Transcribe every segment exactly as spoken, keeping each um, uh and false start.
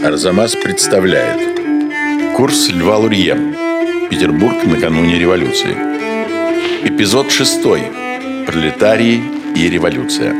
Арзамас представляет курс Льва Лурье. Петербург накануне революции. Эпизод шестой. Пролетарии и революция.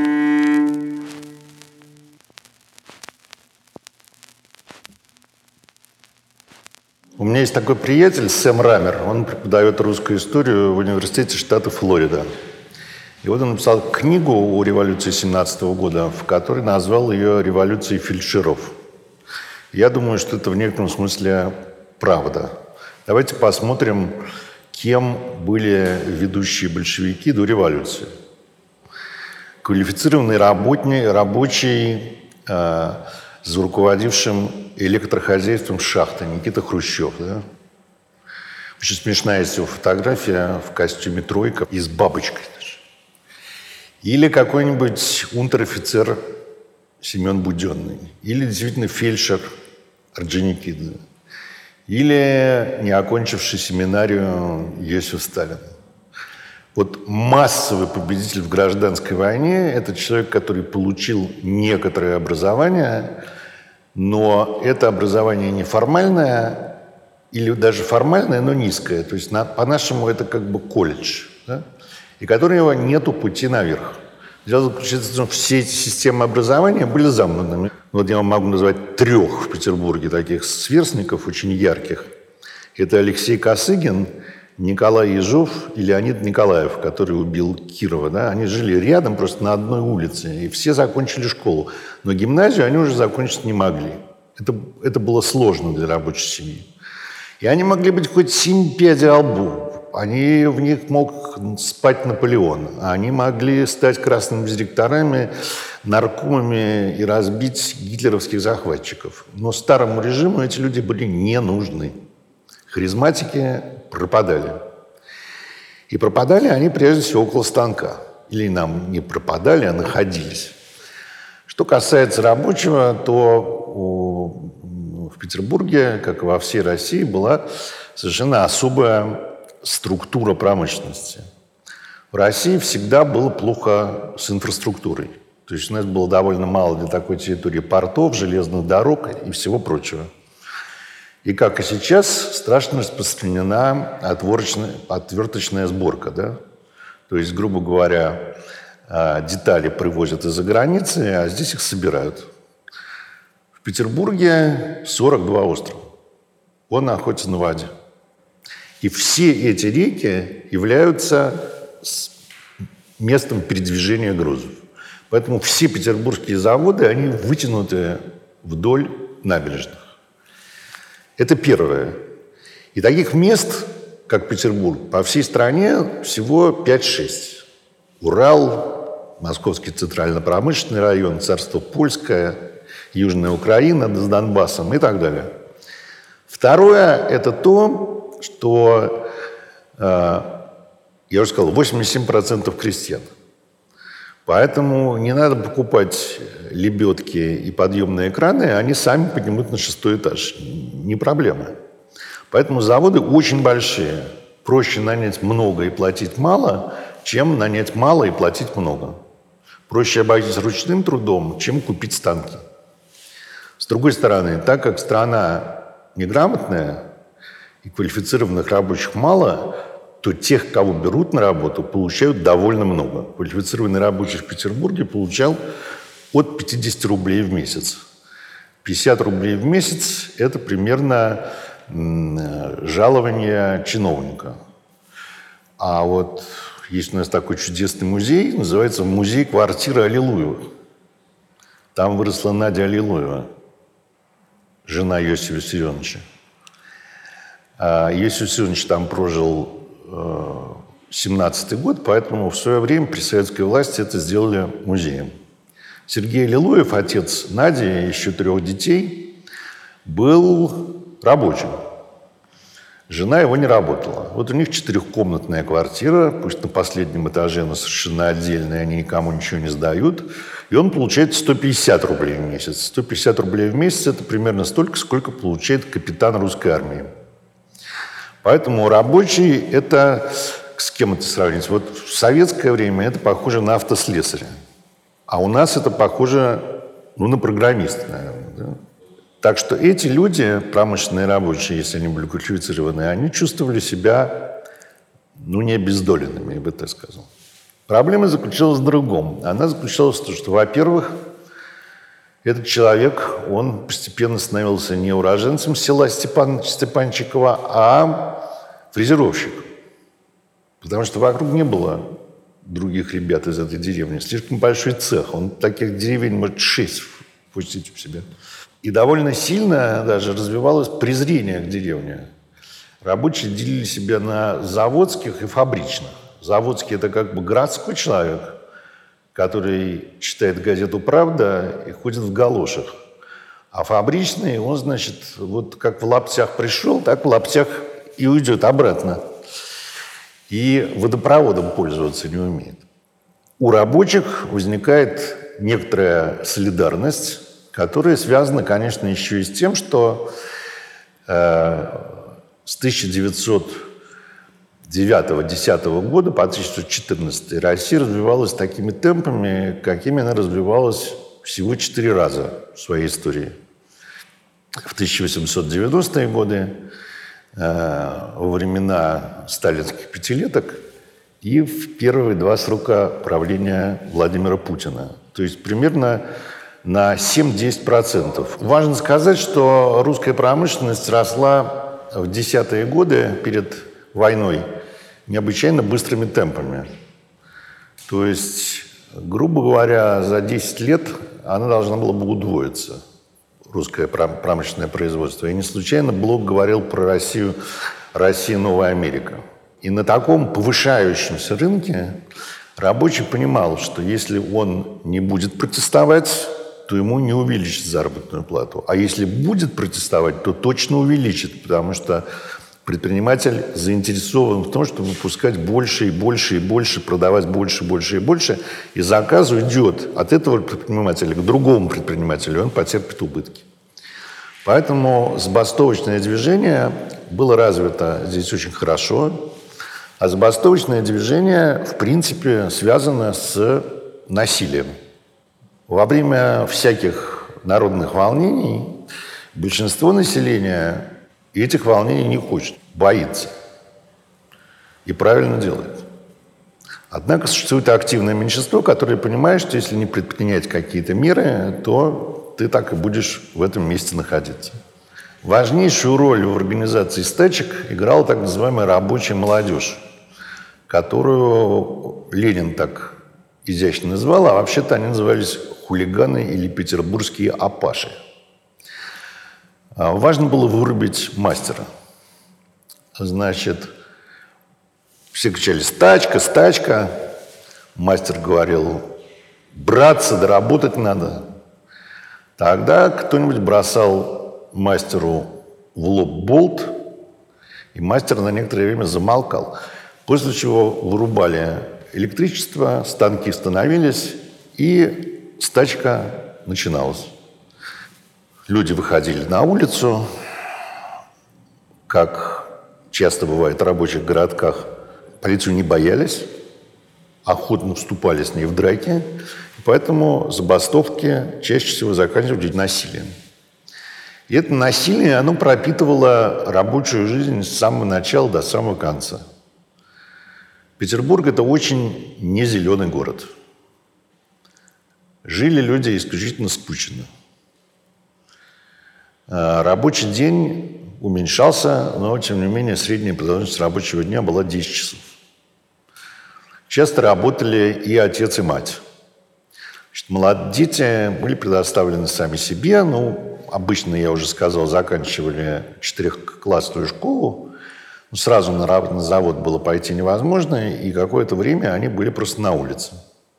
У меня есть такой приятель, Сэм Рамер. Он преподает русскую историю в университете штата Флорида. И вот он написал книгу о революции семнадцатого года, в которой назвал ее «Революцией фельдшеров». Я думаю, что это в некотором смысле правда. Давайте посмотрим, кем были ведущие большевики до революции. Квалифицированный работник, рабочий, э, с руководившим электрохозяйством шахты Никита Хрущев. Да? Очень смешная есть его фотография в костюме «тройка» и с бабочкой даже. Или какой-нибудь унтер-офицер Семен Буденный. Или действительно фельдшер Орджоникидзе. Или не окончивший семинарию Иосиф Сталин. Вот массовый победитель в гражданской войне – это человек, который получил некоторое образование, но это образование неформальное или даже формальное, но низкое. То есть на, по-нашему это как бы колледж, да? И которого нету пути наверх. Дело заключается в том, что все эти системы образования были замкнутыми. Вот я вам могу назвать трех в Петербурге таких сверстников, очень ярких. Это Алексей Косыгин, Николай Ежов и Леонид Николаев, который убил Кирова. Да? Они жили рядом, просто на одной улице, и все закончили школу. Но гимназию они уже закончить не могли. Это, это было сложно для рабочей семьи. И они могли быть хоть семь пядей во лбу. Они, в них мог спать Наполеон. Они могли стать красными директорами, наркомами и разбить гитлеровских захватчиков. Но старому режиму эти люди были не нужны. Харизматики пропадали. И пропадали они прежде всего около станка. Или нам не пропадали, а находились. Что касается рабочего, то в Петербурге, как и во всей России, была совершенно особая структура промышленности. В России всегда было плохо с инфраструктурой. То есть у нас было довольно мало для такой территории портов, железных дорог и всего прочего. И как и сейчас, страшно распространена отверточная, отверточная сборка. Да? То есть, грубо говоря, детали привозят из-за границы, а здесь их собирают. В Петербурге сорок два острова. Он находится на воде. И все эти реки являются местом передвижения грузов. Поэтому все петербургские заводы, они вытянуты вдоль набережных. Это первое. И таких мест, как Петербург, по всей стране всего пять-шесть. Урал, Московский центрально-промышленный район, Царство Польское, Южная Украина с Донбассом и так далее. Второе – это то, что, э, я уже сказал, восемьдесят семь процентов крестьян. Поэтому не надо покупать лебедки и подъемные краны, они сами поднимут на шестой этаж. Не проблема. Поэтому заводы очень большие. Проще нанять много и платить мало, чем нанять мало и платить много. Проще обойтись ручным трудом, чем купить станки. С другой стороны, так как страна неграмотная, и квалифицированных рабочих мало, то тех, кого берут на работу, получают довольно много. Квалифицированный рабочий в Петербурге получал от пятьдесят рублей в месяц. пятьдесят рублей в месяц – это примерно жалование чиновника. А вот есть у нас такой чудесный музей, называется «Музей квартиры Аллилуевых». Там выросла Надя Аллилуева, жена Иосифа Виссарионовича. Иосиф Виссарионович там прожил семнадцатый год, поэтому в свое время при советской власти это сделали музеем. Сергей Аллилуев, отец Нади и еще трех детей, был рабочим. Жена его не работала. Вот у них четырехкомнатная квартира, пусть на последнем этаже, но совершенно отдельная, они никому ничего не сдают. И он получает сто пятьдесят рублей в месяц. сто пятьдесят рублей в месяц – это примерно столько, сколько получает капитан русской армии. Поэтому рабочий – это, с кем это сравнить? Вот в советское время это похоже на автослесаря. А у нас это похоже, ну, на программиста, наверное. Да? Так что эти люди, промышленные рабочие, если они были квалифицированы, они чувствовали себя, ну, не обездоленными, я бы так сказал. Проблема заключалась в другом. Она заключалась в том, что, во-первых, этот человек, он постепенно становился не уроженцем села Степан, Степанчикова, а фрезеровщиком. Потому что вокруг не было других ребят из этой деревни. Слишком большой цех. Он таких деревень может шесть пустить в себя. И довольно сильно даже развивалось презрение к деревне. Рабочие делили себя на заводских и фабричных. Заводский – это как бы городской человек, который читает газету «Правда» и ходит в галошах. А фабричный, он, значит, вот как в лаптях пришел, так в лаптях и уйдет обратно. И водопроводом пользоваться не умеет. У рабочих возникает некоторая солидарность, которая связана, конечно, еще и с тем, что э, с тысяча девятьсот девятого-десятого года по тысяча девятьсот четырнадцатый Россия развивалась такими темпами, какими она развивалась всего четыре раза в своей истории. В тысяча восемьсот девяностые годы, э, во времена сталинских пятилеток и в первые два срока правления Владимира Путина. То есть примерно на семь-десять процентов. Важно сказать, что русская промышленность росла в десятые годы перед войной необычайно быстрыми темпами. То есть, грубо говоря, за десять лет она должна была бы удвоиться, русское промышленное производство. И не случайно Блок говорил про Россию, Россия – новая Америка. И на таком повышающемся рынке рабочий понимал, что если он не будет протестовать, то ему не увеличат заработную плату. А если будет протестовать, то точно увеличит, потому что предприниматель заинтересован в том, чтобы выпускать больше и больше и больше, продавать больше, больше и больше, и заказ уйдет от этого предпринимателя к другому предпринимателю, он потерпит убытки. Поэтому забастовочное движение было развито здесь очень хорошо, а забастовочное движение, в принципе, связано с насилием. Во время всяких народных волнений большинство населения этих волнений не хочет, боится. И правильно делает. Однако существует активное меньшинство, которое понимает, что если не предпринять какие-то меры, то ты так и будешь в этом месте находиться. Важнейшую роль в организации стачек играла так называемая рабочая молодежь, которую Ленин так изящно назвал, а вообще-то они назывались хулиганы или петербургские апаши. Важно было вырубить мастера. Значит, все кричали «стачка, стачка». Мастер говорил «браться, доработать надо». Тогда кто-нибудь бросал мастеру в лоб болт, и мастер на некоторое время замолкал. После чего вырубали электричество, станки становились, и стачка начиналась. Люди выходили на улицу, как часто бывает в рабочих городках, полицию не боялись, охотно вступали с ней в драки, поэтому забастовки чаще всего заканчивались насилием. И это насилие, оно пропитывало рабочую жизнь с самого начала до самого конца. Петербург – это очень незеленый город. Жили люди исключительно скучно. Рабочий день уменьшался, но, тем не менее, средняя продолжительность рабочего дня была десять часов. Часто работали и отец, и мать. Значит, молодые дети были предоставлены сами себе. Ну, обычно, я уже сказал, заканчивали четырехклассную школу. Сразу на, на завод было пойти невозможно, и какое-то время они были просто на улице.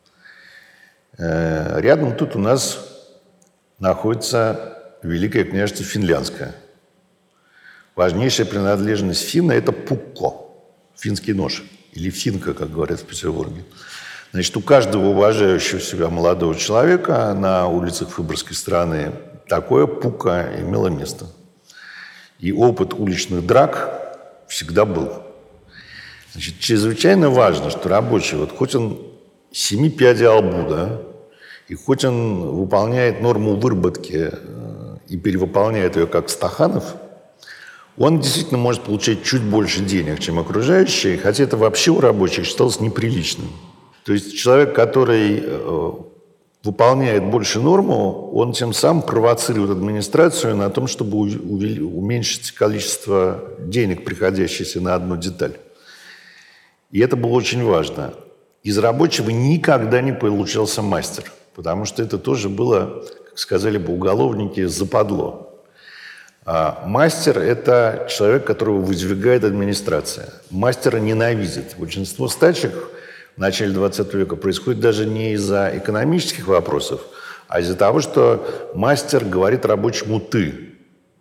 Рядом тут у нас находится Великое княжество Финляндское. Важнейшая принадлежность финна – это пукко, финский нож, или финка, как говорят в Петербурге. Значит, у каждого уважающего себя молодого человека на улицах Выборгской страны такое пукко имело место. И опыт уличных драк всегда был. Значит, чрезвычайно важно, что рабочий, вот хоть он семи пядей албу, да, и хоть он выполняет норму выработки и перевыполняет ее как Стаханов, он действительно может получать чуть больше денег, чем окружающие, хотя это вообще у рабочих считалось неприличным. То есть человек, который э, выполняет больше норму, он тем самым провоцирует администрацию на том, чтобы увели, уменьшить количество денег, приходящихся на одну деталь. И это было очень важно. Из рабочего никогда не получался мастер, потому что это тоже было, как сказали бы уголовники, западло. А мастер – это человек, которого выдвигает администрация. Мастера ненавидят. Большинство стачек в начале двадцатого века происходит даже не из-за экономических вопросов, а из-за того, что мастер говорит рабочему «ты»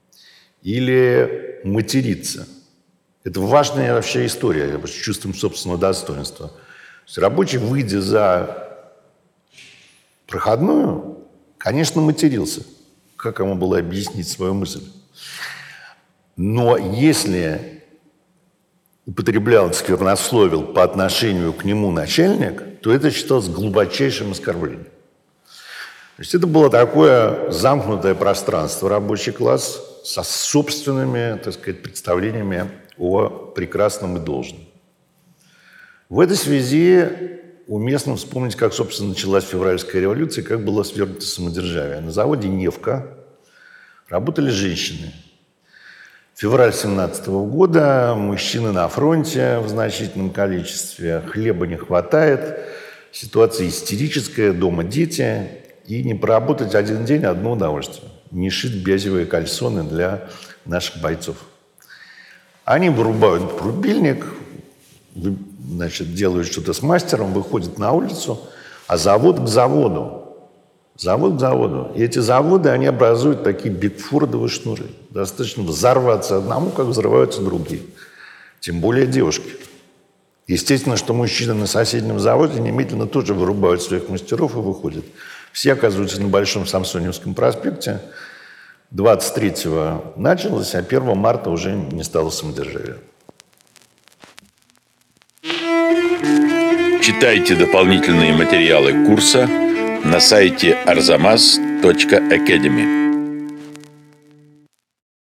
или матерится. Это важная вообще история с чувством собственного достоинства. То есть рабочий, выйдя за проходную, конечно, матерился. Как ему было объяснить свою мысль? Но если употреблял, сквернословил по отношению к нему начальник, то это считалось глубочайшим оскорблением. То есть это было такое замкнутое пространство, рабочий класс со собственными, так сказать, представлениями о прекрасном и должном. В этой связи уместно вспомнить, как, собственно, началась февральская революция, как было свергнуто самодержавие. На заводе «Невка» работали женщины. Февраль семнадцатого года, мужчины на фронте в значительном количестве, хлеба не хватает, ситуация истерическая, дома дети, и не проработать один день – одно удовольствие. Не шить бязевые кальсоны для наших бойцов. Они вырубают рубильник, значит, делают что-то с мастером, выходят на улицу, а завод к заводу. Завод к заводу. И эти заводы, они образуют такие бигфордовые шнуры. Достаточно взорваться одному, как взрываются другие. Тем более девушки. Естественно, что мужчины на соседнем заводе немедленно тоже вырубают своих мастеров и выходят. Все оказываются на Большом Самсоневском проспекте. двадцать третьего началось, а первого марта уже не стало самодержавия. Читайте дополнительные материалы курса на сайте арзамас точка академи.